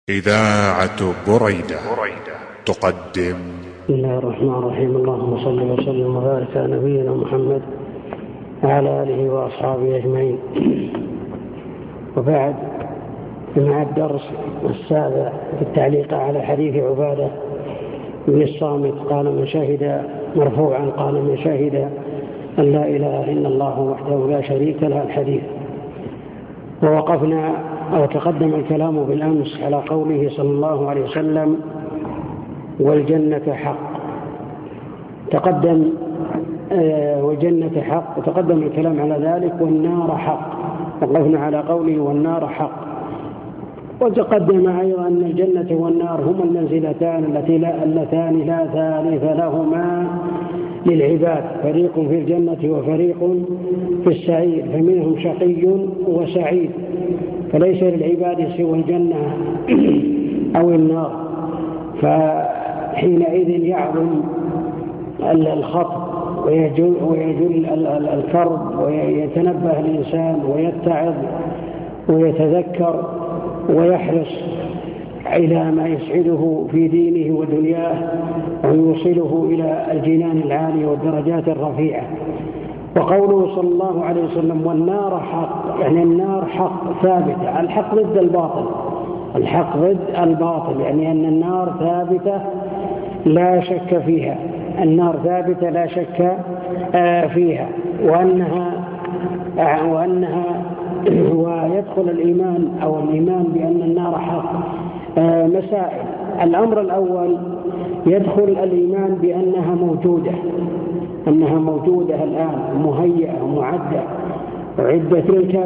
إذاعة بريدة تقدم. بسم الله الرحمن الرحيم. اللهم صل وسلم وبارك على نبينا محمد وعلى آله وأصحابه أجمعين. وبعد، مع الدرس السابع في التعليق على حديث عبادة بن الصامت قال من شهد مرفوعا قال من شهد أن لا إله إلا الله وحده لا شريك له الحديث. ووقفنا أو تقدم الكلام بالأمس على قوله صلى الله عليه وسلم والجنة حق. تقدم والجنة حق، وتقدم الكلام على ذلك والنار حق. وقفنا على قوله والنار حق. وتقدم أيضا أن الجنة والنار هما المنزلتان اللتان لا ثالث لهما للعباد، فريق في الجنة وفريق في السعير، فمنهم شقي وسعيد، فليس للعباد سوى الجنة أو النار. فحينئذ يعظم الخطر ويجل الكرب، ويتنبه الإنسان ويتعظ ويتذكر ويحرص إلى ما يسعده في دينه ودنياه ويوصله إلى الجنان العالية والدرجات الرفيعة. وقوله صلى الله عليه وسلم والنار حق، يعني النار حق ثابتة. الحق ضد الباطل، الحق ضد الباطل، يعني أن النار ثابتة لا شك فيها، النار ثابتة لا شك فيها، وأنها ويدخل الإيمان أو الإيمان بأن النار حق مسائل. الأمر الأول يدخل الإيمان بأنها موجودة، أنها موجودة الآن، مهيئة ومعدة، أعدت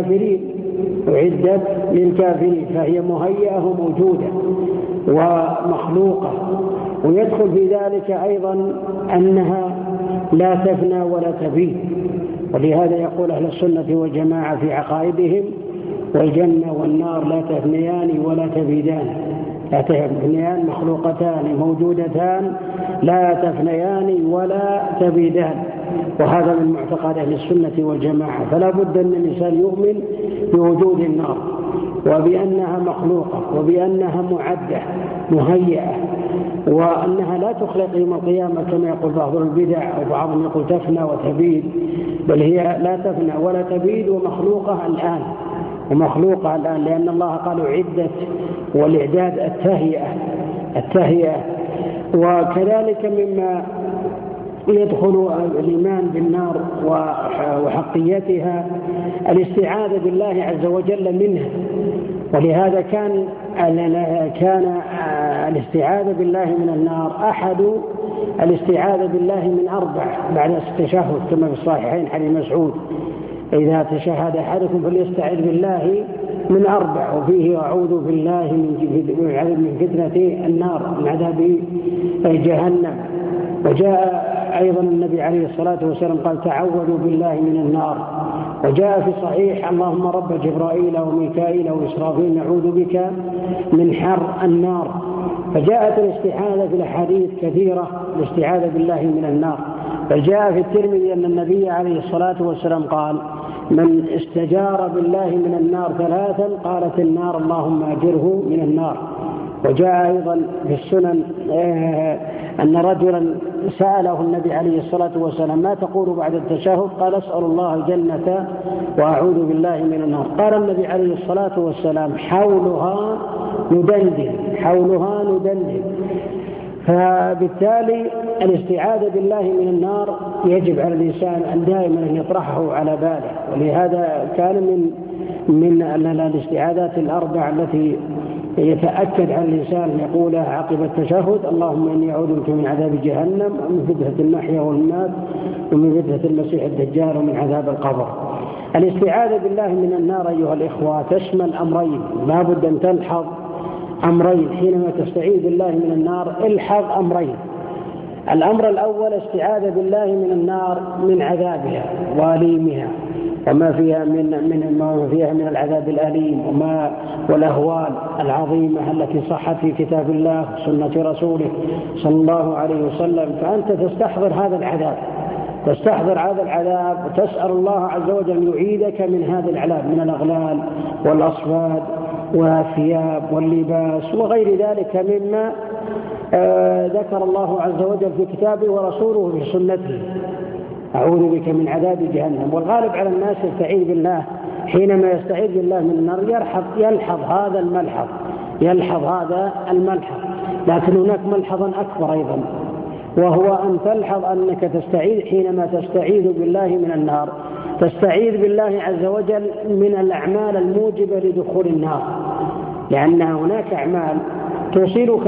للكافرين، فهي مهيئة وموجودة ومخلوقة. ويدخل في ذلك أيضا أنها لا تفنى ولا تبيد، ولهذا يقول أهل السنة والجماعة في عقائدهم والجنة والنار لا تفنيان ولا تبيدان. لا تفنيان، مخلوقتان موجودتان لا تفنيان ولا تبيدان، وهذا من معتقد أهل السنة والجماعة. فلا بد أن الإنسان يؤمن بوجود النار وبأنها مخلوقة وبأنها معدة مهيئة، وأنها لا تخلق يوم القيامة كما يقول بعض البدع أو بعضهم يقول تفنى وتبيد، بل هي لا تفنى ولا تبيد ومخلوقة الآن، لأن الله قال عدت، والإعداد التهيئة. وكذلك مما يدخل الإيمان بالنار وحقيتها الاستعاذة بالله عز وجل منها. ولهذا كان الاستعاذة بالله من النار أحد الاستعاذة بالله من 4 بعد التشهد، كما في الصحيحين حديث مسعود إذا تشهد أحدكم فليستعذ بالله من 4، وفيه أعوذ بالله من فتنة النار، من عذاب جهنم. وجاء أيضا النبي عليه الصلاة والسلام قال تعوذوا بالله من النار. وجاء في صحيح اللهم رب جبرائيل وميكائيل وإسرافيل نعوذ بك من حر النار. فجاءت الاستعاذة في الأحاديث كثيرة، الاستعاذة بالله من النار. فجاء في الترمذي أن النبي عليه الصلاة والسلام قال من استجار بالله من النار 3 قالت النار اللهم أجره من النار. وجاء أيضا في السنن أن رجلا سأله النبي عليه الصلاة والسلام ما تقول بعد التشهد؟ قال أسأل الله الجنة وأعوذ بالله من النار. قال النبي عليه الصلاة والسلام حولها ندندن. فبالتالي الاستعاذة بالله من النار يجب على الإنسان أن دائما أن يطرحه على باله. ولهذا كان من الاستعاذات 4 التي يتأكد على الإنسان أن يقولها عقب التشهد اللهم إني أعوذ بك من عذاب جهنم ومن فتنة المحيا والممات ومن فتنة المسيح الدجال ومن عذاب القبر. الاستعاذة بالله من النار أيها الإخوة تشمل أمرين، لا بد أن تلحظ أمرين حينما تستعيذ بالله من النار. الحظ أمرين. الأمر الأول استعاذة بالله من النار من عذابها وأليمها وما فيها من العذاب الأليم والأهوال العظيمة التي صحت في كتاب الله وسنة رسوله صلى الله عليه وسلم. فأنت تستحضر هذا العذاب وتسأل الله عز وجل أن يعيدك من هذا العذاب، من الأغلال والأصفاد والثياب واللباس وغير ذلك مما ذكر الله عز وجل في كتابه ورسوله في سنته. أعوذ بك من عذاب جهنم. والغالب على الناس يستعيذ بالله، حينما يستعيذ بالله من النار يلحظ هذا الملحظ. لكن هناك ملحظا أكبر أيضا، وهو أن تلحظ أنك تستعيذ حينما تستعيذ بالله من النار، تستعيذ بالله عز وجل من الأعمال الموجبة لدخول النار، لأن هناك أعمال توصلك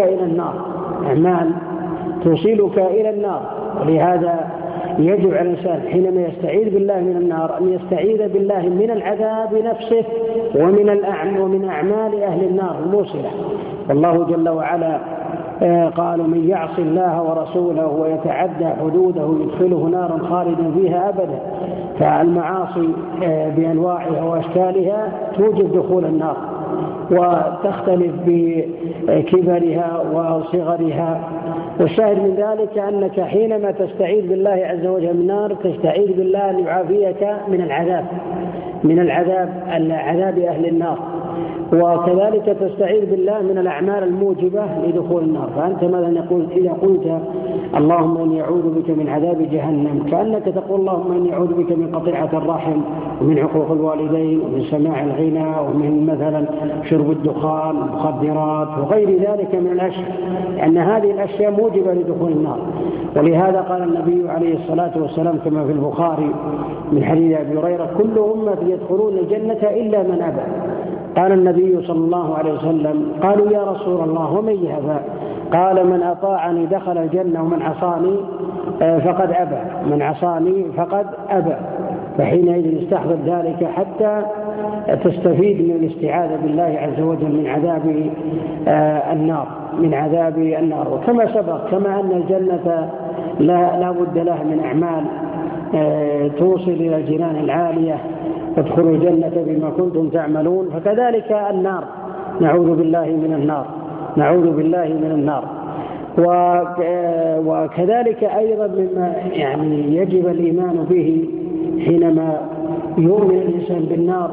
إلى النار. ولهذا يجب على الإنسان حينما يستعيذ بالله من النار أن يستعيذ بالله من العذاب نفسه ومن أعمال أهل النار الموصلة. والله جل وعلا قال: من يعص الله ورسوله ويتعدى حدوده يدخله نارا خالدا فيها أبدا. فالمعاصي بأنواعها وأشكالها توجب دخول النار، وتختلف بكبرها وصغرها. والشاهد من ذلك أنك حينما تستعيذ بالله عز وجل من النار تستعيذ بالله أن يعافيك من عذاب أهل النار، وكذلك تستعيذ بالله من الأعمال الموجبة لدخول النار. فأنت مثلا إذا قلت اللهم إني أعوذ بك من عذاب جهنم، كأنك تقول اللهم إني أعوذ بك من قطيعة الرحم ومن عقوق الوالدين ومن سماع الغنى ومن مثلا شرب الدخان والمخدرات وغير ذلك من الأشياء، لأن هذه الأشياء موجبة لدخول النار. ولهذا قال النبي عليه الصلاة والسلام كما في البخاري من حديث أبي هريرة: كل أمتي يدخلون الجنة إلا من أبى. قال النبي صلى الله عليه وسلم: قالوا يا رسول الله ومن يأبى؟ قال: من أطاعني دخل الجنة ومن عصاني فقد أبى. فحينئذ استحضر ذلك حتى تستفيد من الاستعاذة بالله عز وجل من عذاب النار. وكما سبق، كما أن الجنة لا بد لها من أعمال توصل إلى الجنان العالية، ادخلوا الجنة بما كنتم تعملون، فكذلك النار نعوذ بالله من النار. وكذلك أيضا مما يجب الإيمان به حينما يؤمن الإنسان بالنار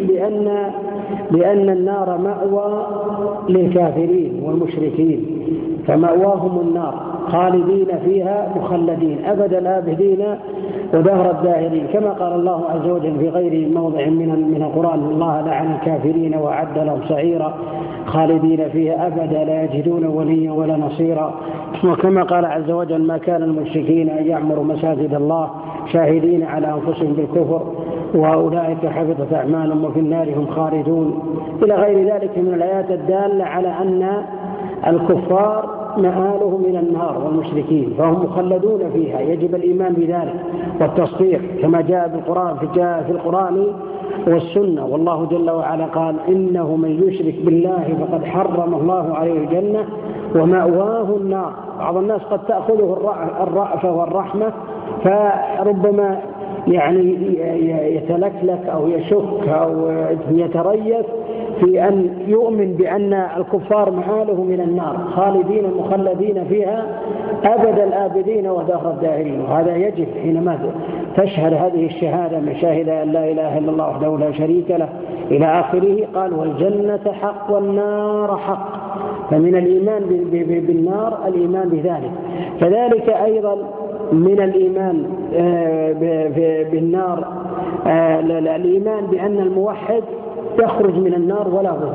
لأن النار مأوى للكافرين والمشركين، فمأواهم النار خالدين فيها مخلدين أبد الآبدين ودهر الداهرين، كما قال الله عز وجل في غير موضع من القرآن: الله لعن الكافرين وأعد لهم سعيرا خالدين فيها أبدا لا يجدون وليا ولا نصيرا. وكما قال عز وجل: ما كان المشركين أن يعمروا مساجد الله شاهدين على أنفسهم بالكفر وأولئك حبطت أعمالهم وفي النار هم خالدون، إلى غير ذلك من الآيات الدالة على أن الكفار مآلهم إلى النار والمشركين فهم مخلدون فيها. يجب الإيمان بذلك والتصديق كما جاء في القرآن والسنة. والله جل وعلا قال: إنه من يشرك بالله فقد حرم الله عليه الجنة ومأواه النار. بعض الناس قد تأخذه الرأفة والرحمة، فربما يتلكلك أو يشك أو يتريث في أن يؤمن بأن الكفار مآلهم من النار خالدين مخلدين فيها أبد الآبدين ودهر الداهرين. وهذا يجب حينما تشهد هذه الشهادة من شاهد أن لا إله إلا الله وحده لا شريك له إلى آخره. قال: والجنة حق والنار حق. فمن الإيمان بالنار الإيمان بذلك. كذلك أيضا من الإيمان بالنار الإيمان بأن الموحد يخرج من النار ولا بد.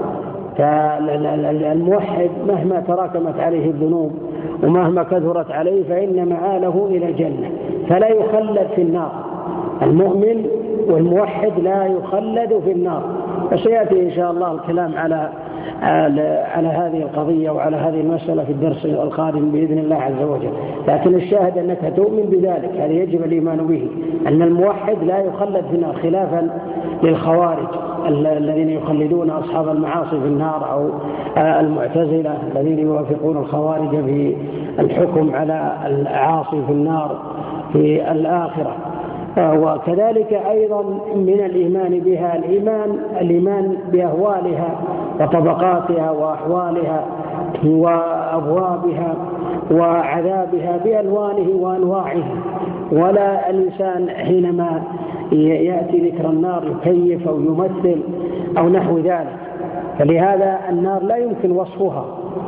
فالموحد مهما تراكمت عليه الذنوب ومهما كثرت عليه فإن مآله إلى الجنة فلا يخلد في النار. المؤمن والموحد لا يخلد في النار. وسيأتي إن شاء الله الكلام على هذه القضية وعلى هذه المسألة في الدرس القادم بإذن الله عز وجل. لكن الشاهد أنك تؤمن بذلك، هذا يجب الإيمان به، أن الموحد لا يخلد في النار، خلافا للخوارج الذين يخلدون أصحاب المعاصي في النار، أو المعتزلة الذين يوافقون الخوارج في الحكم على العاصي في النار في الآخرة. وكذلك أيضا من الإيمان بها الإيمان بأهوالها وطبقاتها وأحوالها وأبوابها وعذابها بألوانه وأنواعه. ولا الإنسان حينما يأتي ذكر النار يكيف أو يمثل أو نحو ذلك، فلهذا النار لا يمكن وصفها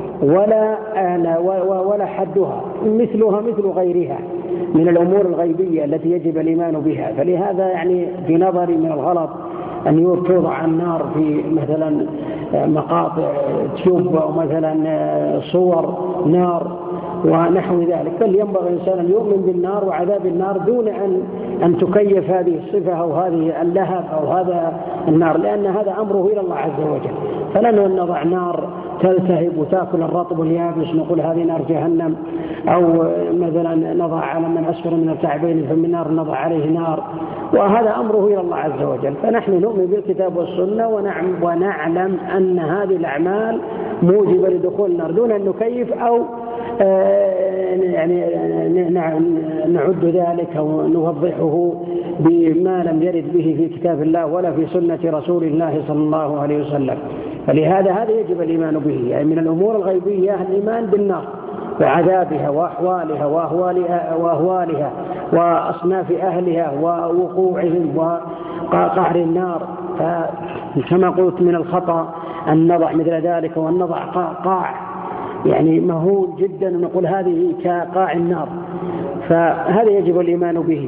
ولا حدها، مثلها مثل غيرها من الأمور الغيبية التي يجب الإيمان بها. فلهذا يعني في نظري من الغلط أن توضع النار في مثلا مقاطع تيوب أو مثلا صور نار ونحو ذلك، بل ينبغي الإنسان أن يؤمن بالنار وعذاب النار دون أن تكيف هذه الصفة أو هذه اللهب أو هذا النار، لأن هذا أمره إلى الله عز وجل. فلما نضع نار تلتهب وتأكل الرطب واليابس نقول هذه نار جهنم، أو مثلا نضع على من أسفل من الكعبين فمن نار نضع عليه نار، وهذا أمره إلى الله عز وجل. فنحن نؤمن بالكتاب والسنة ونعلم أن هذه الأعمال موجبة لدخول النار دون أن نكيف أو يعني نعد ذلك أو نوضحه بما لم يرد به في كتاب الله ولا في سنة رسول الله صلى الله عليه وسلم. فلهذا هذا يجب الإيمان به، يعني من الأمور الغيبية الإيمان بالنار وعذابها وأحوالها وأهوالها وأصناف أهلها ووقوعهم وقعر النار. كما قلت من الخطأ أن نضع مثل ذلك وأن نضع قاع يعني مهول جدا ونقول هذه كقاع النار، فهذا يجب الإيمان به.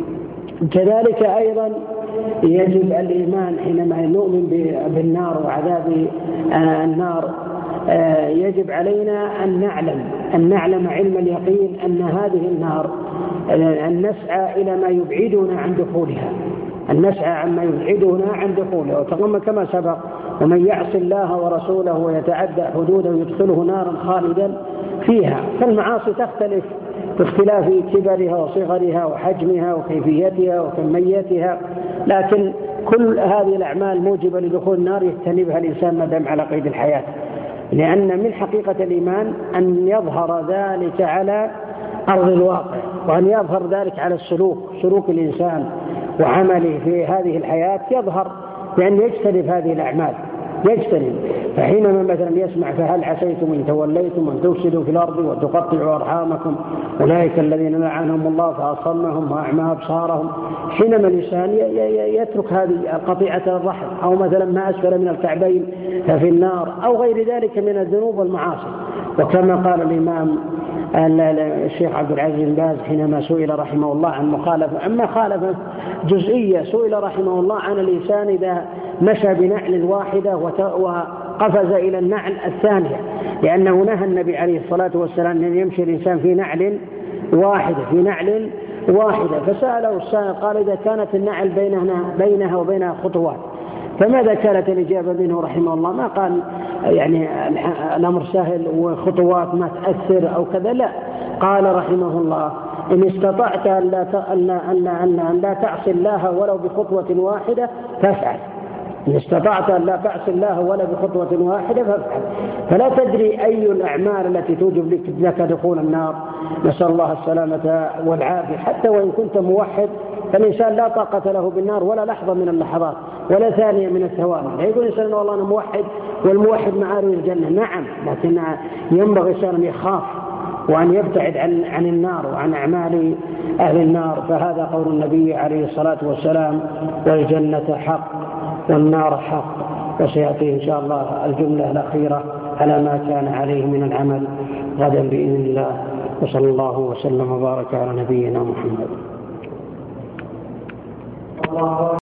كذلك أيضا يجب الإيمان حينما نؤمن بالنار وعذاب النار، يجب علينا أن نعلم علم اليقين أن هذه النار أن نسعى إلى ما يبعدنا عن دخولها، أن نسعى عما يبعدنا عن دخولها. وتقوم كما سبق: ومن يعص الله ورسوله ويتعدى حدوده يدخله نارا خالدا فيها. فالمعاصي تختلف باختلاف كبرها وصغرها وحجمها وكيفيتها وكميتها، لكن كل هذه الأعمال موجبة لدخول النار يجتنبها الإنسان ما دام على قيد الحياة، لأن من حقيقة الإيمان أن يظهر ذلك على أرض الواقع، وأن يظهر ذلك على سلوك الإنسان وعمله في هذه الحياة، يظهر بأن يجتنب هذه الأعمال، يجتنب. فحينما مثلا يسمع: فهل عسيتم إن توليتم أن تفسدوا في الأرض وتقطعوا أرحامكم أولئك الذين لعنهم الله فأصمهم وأعمى أبصارهم، حينما الإنسان يترك هذه قطيعة الرحم أو مثلا ما أسفل من الكعبين ففي النار أو غير ذلك من الذنوب والمعاصي. وكما قال الإمام الشيخ عبد العزيز بن باز حينما سئل رحمه الله عن مخالفة جزئية، سئل رحمه الله عن الإنسان إذا مشى بنعل واحدة وقفز إلى النعل الثانية، لأنه نهى النبي عليه الصلاة والسلام أن يمشي الإنسان في نعل واحدة. فسأله السائل قال: إذا كانت النعل بينها وبينها خطوات، فماذا كانت الإجابة منه رحمه الله؟ ما قال يعني الأمر سهل وخطوات ما تأثر أو كذا، لا، قال رحمه الله: إن استطعت أن لا تعصي الله ولو بخطوة واحدة فافعل. إن استطعت أن لا تعصي الله ولا بخطوة واحدة فافعل. فلا تدري أي الأعمال التي توجب لك دخول النار، نسأل الله السلامة والعافية. حتى وإن كنت موحد فالإنسان لا طاقة له بالنار ولا لحظة من اللحظات ولا ثانية من الثواني. لا يقول الإنسان: والله أنا موحد والموحد معارض الجنة. نعم، لكن ينبغي الإنسان أن يخاف وأن يبتعد عن النار وعن أعمال أهل النار. فهذا قول النبي عليه الصلاة والسلام: والجنة حق والنار حق. وسيأتي إن شاء الله الجملة الأخيرة على ما كان عليه من العمل غدا بإذن الله. وصلى الله وسلم وبارك على نبينا محمد.